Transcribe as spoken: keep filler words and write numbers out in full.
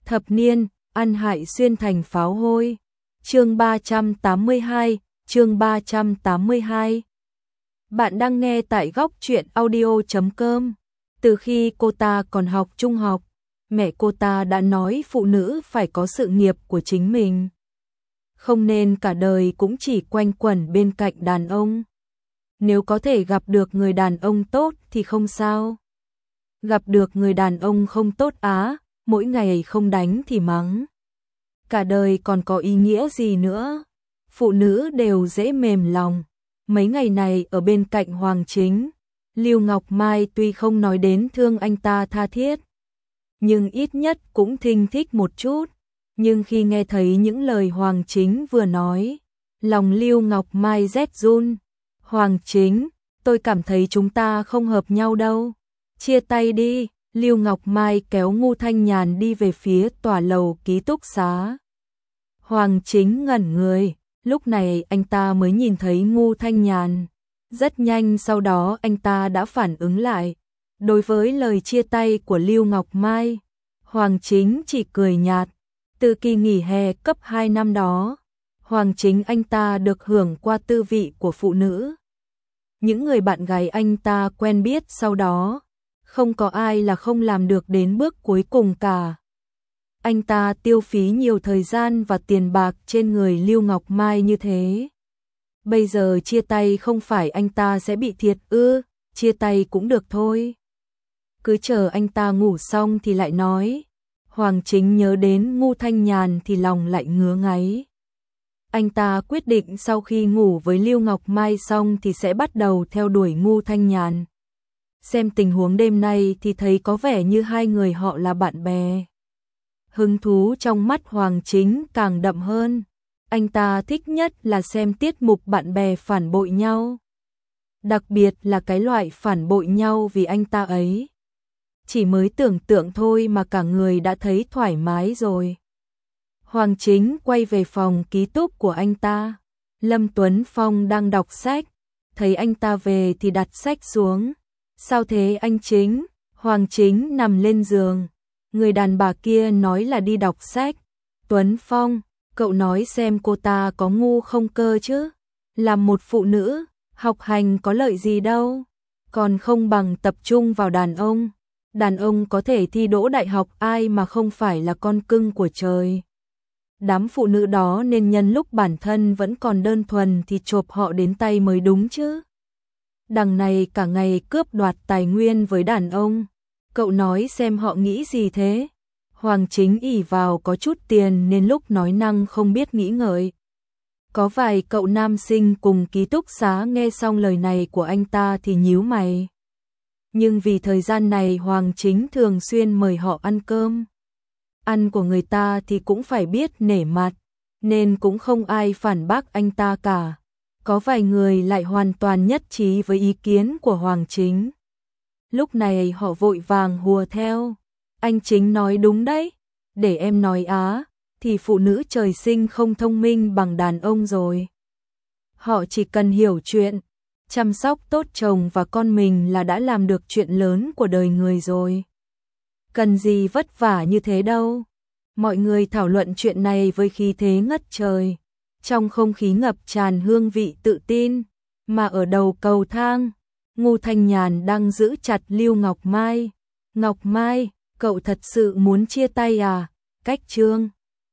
Thập niên, ăn hại xuyên thành pháo hôi. Chương ba trăm tám mươi hai, chương ba trăm tám mươi hai. Bạn đang nghe tại góc truyện audio chấm com. Từ khi cô ta còn học trung học, mẹ cô ta đã nói phụ nữ phải có sự nghiệp của chính mình. Không nên cả đời cũng chỉ quanh quẩn bên cạnh đàn ông. Nếu có thể gặp được người đàn ông tốt thì không sao. Gặp được người đàn ông không tốt á, mỗi ngày không đánh thì mắng. Cả đời còn có ý nghĩa gì nữa? Phụ nữ đều dễ mềm lòng. Mấy ngày này ở bên cạnh Hoàng Chính, Lưu Ngọc Mai tuy không nói đến thương anh ta tha thiết, nhưng ít nhất cũng thinh thích một chút. Nhưng khi nghe thấy những lời Hoàng Chính vừa nói, lòng Lưu Ngọc Mai rét run. Hoàng Chính, tôi cảm thấy chúng ta không hợp nhau đâu. Chia tay đi. Lưu Ngọc Mai kéo Ngô Thanh Nhàn đi về phía tòa lầu ký túc xá. Hoàng Chính ngẩn người, lúc này anh ta mới nhìn thấy Ngô Thanh Nhàn. Rất nhanh sau đó anh ta đã phản ứng lại. Đối với lời chia tay của Lưu Ngọc Mai, Hoàng Chính chỉ cười nhạt. Từ kỳ nghỉ hè cấp hai năm đó, Hoàng Chính anh ta được hưởng qua tư vị của phụ nữ. Những người bạn gái anh ta quen biết sau đó, không có ai là không làm được đến bước cuối cùng cả. Anh ta tiêu phí nhiều thời gian và tiền bạc trên người Lưu Ngọc Mai như thế. Bây giờ chia tay không phải anh ta sẽ bị thiệt ư, chia tay cũng được thôi. Cứ chờ anh ta ngủ xong thì lại nói. Hoàng Chính nhớ đến Ngô Thanh Nhàn thì lòng lại ngứa ngáy. Anh ta quyết định sau khi ngủ với Lưu Ngọc Mai xong thì sẽ bắt đầu theo đuổi Ngô Thanh Nhàn. Xem tình huống đêm nay thì thấy có vẻ như hai người họ là bạn bè. Hứng thú trong mắt Hoàng Chính càng đậm hơn. Anh ta thích nhất là xem tiết mục bạn bè phản bội nhau. Đặc biệt là cái loại phản bội nhau vì anh ta ấy. Chỉ mới tưởng tượng thôi mà cả người đã thấy thoải mái rồi. Hoàng Chính quay về phòng ký túc của anh ta. Lâm Tuấn Phong đang đọc sách. Thấy anh ta về thì đặt sách xuống. Sao thế anh Chính? Hoàng Chính nằm lên giường. Người đàn bà kia nói là đi đọc sách. Tuấn Phong, cậu nói xem cô ta có ngu không cơ chứ? Làm một phụ nữ, học hành có lợi gì đâu. Còn không bằng tập trung vào đàn ông. Đàn ông có thể thi đỗ đại học ai mà không phải là con cưng của trời. Đám phụ nữ đó nên nhân lúc bản thân vẫn còn đơn thuần thì chộp họ đến tay mới đúng chứ. Đằng này cả ngày cướp đoạt tài nguyên với đàn ông. Cậu nói xem họ nghĩ gì thế? Hoàng Chính ỷ vào có chút tiền nên lúc nói năng không biết nghĩ ngợi. Có vài cậu nam sinh cùng ký túc xá nghe xong lời này của anh ta thì nhíu mày. Nhưng vì thời gian này Hoàng Chính thường xuyên mời họ ăn cơm. Ăn của người ta thì cũng phải biết nể mặt, nên cũng không ai phản bác anh ta cả. Có vài người lại hoàn toàn nhất trí với ý kiến của Hoàng Chính. Lúc này họ vội vàng hùa theo. Anh Chính nói đúng đấy. Để em nói á, thì phụ nữ trời sinh không thông minh bằng đàn ông rồi. Họ chỉ cần hiểu chuyện, chăm sóc tốt chồng và con mình là đã làm được chuyện lớn của đời người rồi. Cần gì vất vả như thế đâu. Mọi người thảo luận chuyện này với khí thế ngất trời. Trong không khí ngập tràn hương vị tự tin, mà ở đầu cầu thang, Ngô Thanh Nhàn đang giữ chặt Lưu Ngọc Mai. Ngọc Mai, cậu thật sự muốn chia tay à? Cách chương